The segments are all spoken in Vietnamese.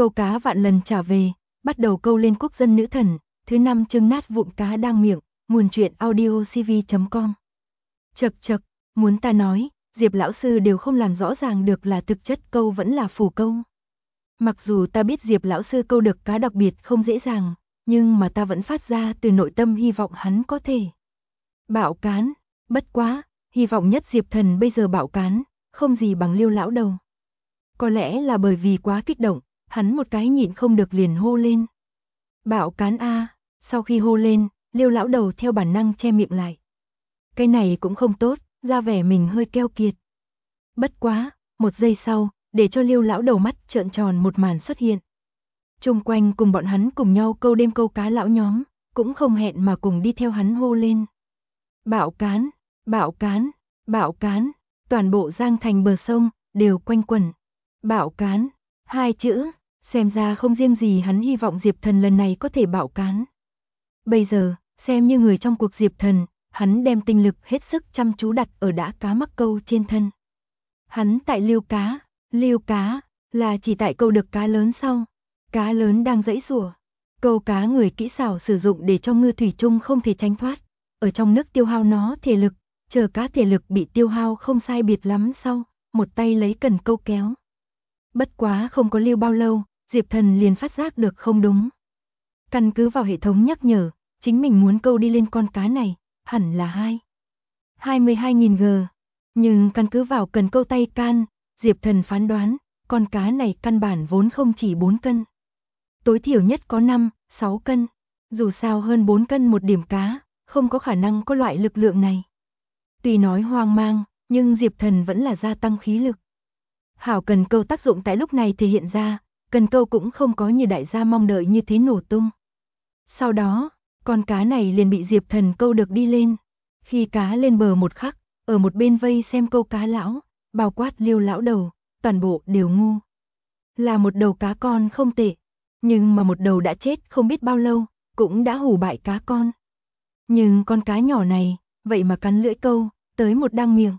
Câu cá vạn lần trả về, bắt đầu câu lên quốc dân nữ thần, thứ 5 chương nát vụn cá đang miệng, nguồn truyện audiocv.com. Chậc chậc, muốn ta nói, Diệp lão sư đều không làm rõ ràng được là thực chất câu vẫn là phù câu. Mặc dù ta biết Diệp lão sư câu được cá đặc biệt không dễ dàng, nhưng mà ta vẫn phát ra từ nội tâm hy vọng hắn có thể bạo cán, bất quá, hy vọng nhất Diệp thần bây giờ bạo cán, không gì bằng Liêu lão đầu. Có lẽ là bởi vì quá kích động, hắn một cái nhịn không được liền hô lên. Bạo cán a, sau khi hô lên, Liêu lão đầu theo bản năng che miệng lại. Cái này cũng không tốt, ra vẻ mình hơi keo kiệt. Bất quá, một giây sau, để cho Liêu lão đầu mắt trợn tròn một màn xuất hiện. Chung quanh cùng bọn hắn cùng nhau câu đêm câu cá lão nhóm, cũng không hẹn mà cùng đi theo hắn hô lên. Bạo cán, bạo cán, bạo cán, toàn bộ Giang Thành bờ sông, đều quanh quẩn. Bạo cán, hai chữ, xem ra không riêng gì hắn hy vọng Diệp thần lần này có thể bạo cán. Bây giờ, xem như người trong cuộc Diệp thần, hắn đem tinh lực hết sức chăm chú đặt ở đã cá mắc câu trên thân. Hắn tại lưu cá, là chỉ tại câu được cá lớn sau. Cá lớn đang giãy giụa. Câu cá người kỹ xảo sử dụng để cho ngư thủy chung không thể tránh thoát. Ở trong nước tiêu hao nó thể lực, chờ cá thể lực bị tiêu hao không sai biệt lắm sau, một tay lấy cần câu kéo. Bất quá không có lưu bao lâu, Diệp thần liền phát giác được không đúng. Căn cứ vào hệ thống nhắc nhở, chính mình muốn câu đi lên con cá này, hẳn là 22.000 g. Nhưng căn cứ vào cần câu tay can, Diệp thần phán đoán, con cá này căn bản vốn không chỉ 4 cân. Tối thiểu nhất có 5-6 cân. Dù sao hơn 4 cân một điểm cá, không có khả năng có loại lực lượng này. Tuy nói hoang mang, nhưng Diệp thần vẫn là gia tăng khí lực. Hảo cần câu tác dụng tại lúc này thể hiện ra, cần câu cũng không có như đại gia mong đợi như thế nổ tung. Sau đó, con cá này liền bị Diệp thần câu được đi lên. Khi cá lên bờ một khắc, ở một bên vây xem câu cá lão, bao quát Liêu lão đầu, toàn bộ đều ngu. Là một đầu cá con không tệ, nhưng mà một đầu đã chết không biết bao lâu, cũng đã hủ bại cá con. Nhưng con cá nhỏ này, vậy mà cắn lưỡi câu, tới một đang miệng.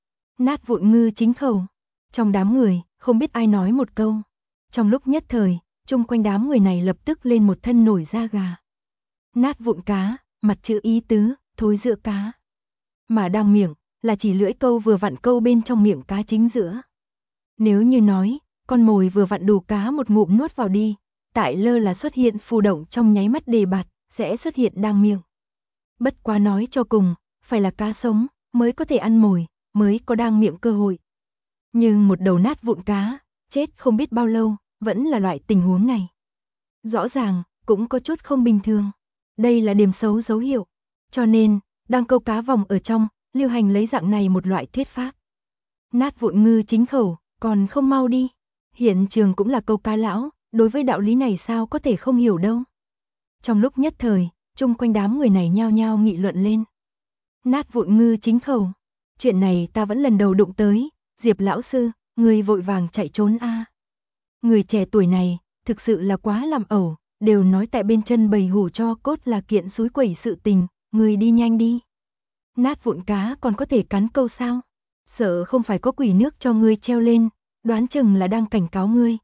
Nát vụn ngư chính khẩu. Trong đám người, không biết ai nói một câu. Trong lúc nhất thời, chung quanh đám người này lập tức lên một thân nổi da gà. Nát vụn cá, mặt chữ ý tứ, thối giữa cá. Mà đang miệng, là chỉ lưỡi câu vừa vặn câu bên trong miệng cá chính giữa. Nếu như nói, con mồi vừa vặn đủ cá một ngụm nuốt vào đi, tại lơ là xuất hiện phù động trong nháy mắt đề bạt, sẽ xuất hiện đang miệng. Bất quá nói cho cùng, phải là cá sống, mới có thể ăn mồi, mới có đang miệng cơ hội. Nhưng một đầu nát vụn cá, chết không biết bao lâu, vẫn là loại tình huống này. Rõ ràng, cũng có chút không bình thường. Đây là điểm xấu dấu hiệu. Cho nên, đang câu cá vòng ở trong, lưu hành lấy dạng này một loại thuyết pháp. Nát vụn ngư chính khẩu, còn không mau đi. Hiện trường cũng là câu cá lão, đối với đạo lý này sao có thể không hiểu đâu. Trong lúc nhất thời, chung quanh đám người này nhao nhao nghị luận lên. Nát vụn ngư chính khẩu. Chuyện này ta vẫn lần đầu đụng tới. Diệp lão sư, người vội vàng chạy trốn a. Người trẻ tuổi này, thực sự là quá làm ẩu, đều nói tại bên chân bầy hủ cho cốt là kiện xúi quẩy sự tình, người đi nhanh đi. Nát vụn cá còn có thể cắn câu sao? Sợ không phải có quỷ nước cho ngươi treo lên, đoán chừng là đang cảnh cáo ngươi,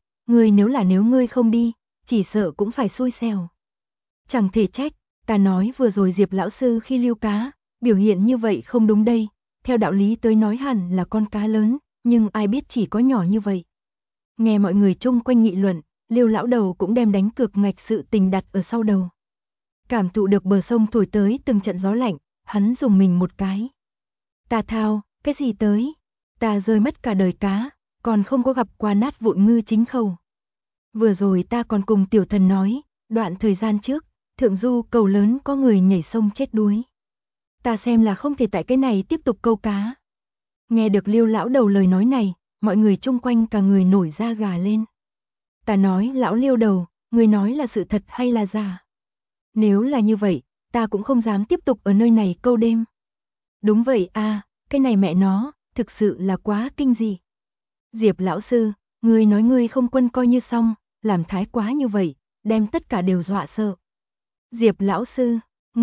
nếu ngươi không đi, chỉ sợ cũng phải xui xẻo. Chẳng thể trách, ta nói vừa rồi Diệp lão sư khi lưu cá, biểu hiện như vậy không đúng đây, theo đạo lý tới nói hẳn là con cá lớn, nhưng ai biết chỉ có nhỏ như vậy. Nghe mọi người chung quanh nghị luận, Liêu lão đầu cũng đem đánh cược ngạch sự tình đặt ở sau đầu. Cảm thụ được bờ sông thổi tới từng trận gió lạnh, hắn dùng mình một cái. Ta thao, cái gì tới? Ta rơi mất cả đời cá, còn không có gặp qua nát vụn ngư chính khẩu. Vừa rồi ta còn cùng tiểu thần nói, đoạn thời gian trước, thượng du cầu lớn có người nhảy sông chết đuối. Ta xem là không thể tại cái này tiếp tục câu cá. Nghe được Liêu lão đầu lời nói này, mọi người chung quanh cả người nổi da gà lên. Ta nói lão Liêu đầu, người nói là sự thật hay là giả? Nếu là như vậy, ta cũng không dám tiếp tục ở nơi này câu đêm. Đúng vậy a, cái này mẹ nó, thực sự là quá kinh dị. Diệp lão sư, ngươi nói ngươi không quân coi như xong, làm thái quá như vậy, đem tất cả đều dọa sợ. Diệp lão sư,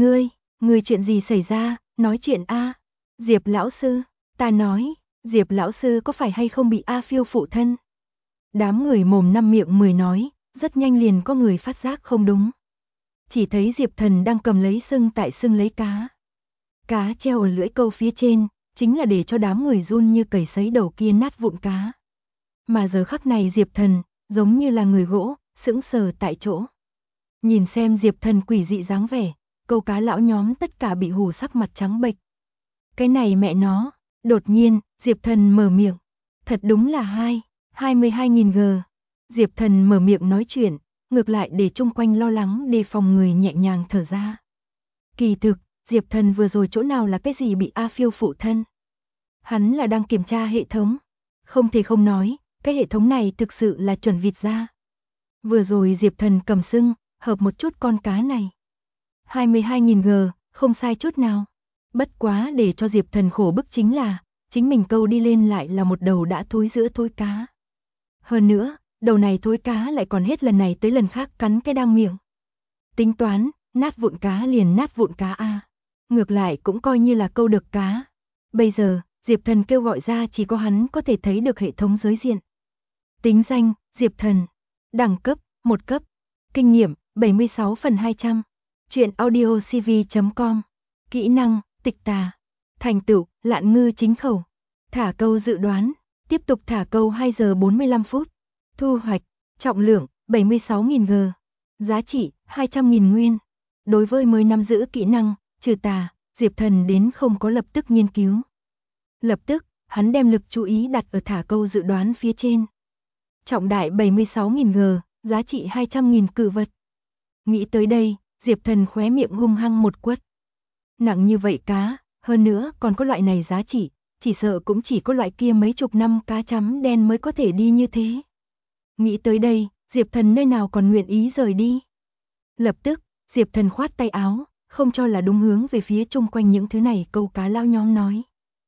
ngươi chuyện gì xảy ra, nói chuyện a. Diệp lão sư, ta nói, Diệp lão sư có phải hay không bị A Phiêu phụ thân? Đám người mồm năm miệng mười nói, rất nhanh liền có người phát giác không đúng. Chỉ thấy Diệp Thần đang cầm lấy sưng lấy cá. Cá treo ở lưỡi câu phía trên, chính là để cho đám người run như cầy sấy đầu kia nát vụn cá. Mà giờ khắc này Diệp Thần, giống như là người gỗ, sững sờ tại chỗ. Nhìn xem Diệp Thần quỷ dị dáng vẻ, câu cá lão nhóm tất cả bị hù sắc mặt trắng bệch. Cái này mẹ nó, đột nhiên, Diệp Thần mở miệng. Thật đúng là 22.000 g. Diệp Thần mở miệng nói chuyện, ngược lại để chung quanh lo lắng đề phòng người nhẹ nhàng thở ra. Kỳ thực, Diệp Thần vừa rồi chỗ nào là cái gì bị A Phiêu phụ thân. Hắn là đang kiểm tra hệ thống. Không thể không nói, cái hệ thống này thực sự là chuẩn vịt ra. Vừa rồi Diệp Thần cầm sưng, hợp một chút con cá này. 22.000 g, không sai chút nào. Bất quá để cho Diệp Thần khổ bức chính là, chính mình câu đi lên lại là một đầu đã thối giữa thối cá. Hơn nữa, đầu này thối cá lại còn hết lần này tới lần khác cắn cái đang miệng. Tính toán, nát vụn cá liền nát vụn cá a. Ngược lại cũng coi như là câu được cá. Bây giờ, Diệp Thần kêu gọi ra chỉ có hắn có thể thấy được hệ thống giới diện. Tính danh, Diệp Thần. Đẳng cấp, 1 cấp. Kinh nghiệm, 76/200. Chuyện audiocv.com. Kỹ năng, tịch tà. Thành tựu, lạn ngư chính khẩu. Thả câu dự đoán, tiếp tục thả câu 2 giờ 45 phút. Thu hoạch, trọng lượng, 76.000 g. Giá trị, 200.000 nguyên. Đối với mới nắm giữ kỹ năng, trừ tà, Diệp Thần đến không có lập tức nghiên cứu. Lập tức, hắn đem lực chú ý đặt ở thả câu dự đoán phía trên. Trọng đại 76.000 g, giá trị 200.000 cự vật. Nghĩ tới đây, Diệp Thần khóe miệng hung hăng một quất. Nặng như vậy cá, hơn nữa còn có loại này giá trị, chỉ sợ cũng chỉ có loại kia mấy chục năm cá chấm đen mới có thể đi như thế. Nghĩ tới đây, Diệp Thần nơi nào còn nguyện ý rời đi. Lập tức, Diệp Thần khoát tay áo, không cho là đúng hướng về phía chung quanh những thứ này câu cá lao nhóm nói.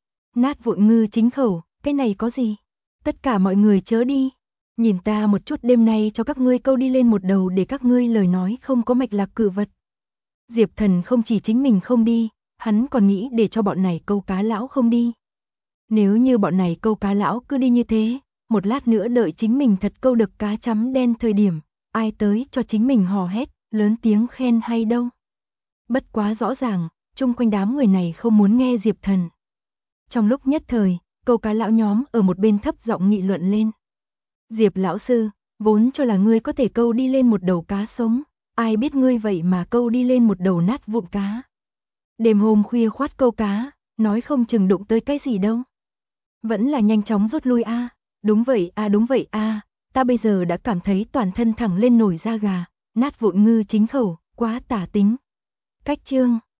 Nát vụn ngư chính khẩu, cái này có gì? Tất cả mọi người chớ đi. Nhìn ta một chút, đêm nay cho các ngươi câu đi lên một đầu để các ngươi lời nói không có mạch lạc cự vật. Diệp Thần không chỉ chính mình không đi, hắn còn nghĩ để cho bọn này câu cá lão không đi. Nếu như bọn này câu cá lão cứ đi như thế, một lát nữa đợi chính mình thật câu được cá chấm đen thời điểm, ai tới cho chính mình hò hét, lớn tiếng khen hay đâu. Bất quá rõ ràng, chung quanh đám người này không muốn nghe Diệp Thần. Trong lúc nhất thời, câu cá lão nhóm ở một bên thấp giọng nghị luận lên. Diệp lão sư, vốn cho là ngươi có thể câu đi lên một đầu cá sống, ai biết ngươi vậy mà câu đi lên một đầu nát vụn cá. Đêm hôm khuya khoát câu cá, nói không chừng đụng tới cái gì đâu. Vẫn là nhanh chóng rút lui a. Đúng vậy a, ta bây giờ đã cảm thấy toàn thân thẳng lên nổi da gà, nát vụn ngư chính khẩu, quá tả tính. Cách chương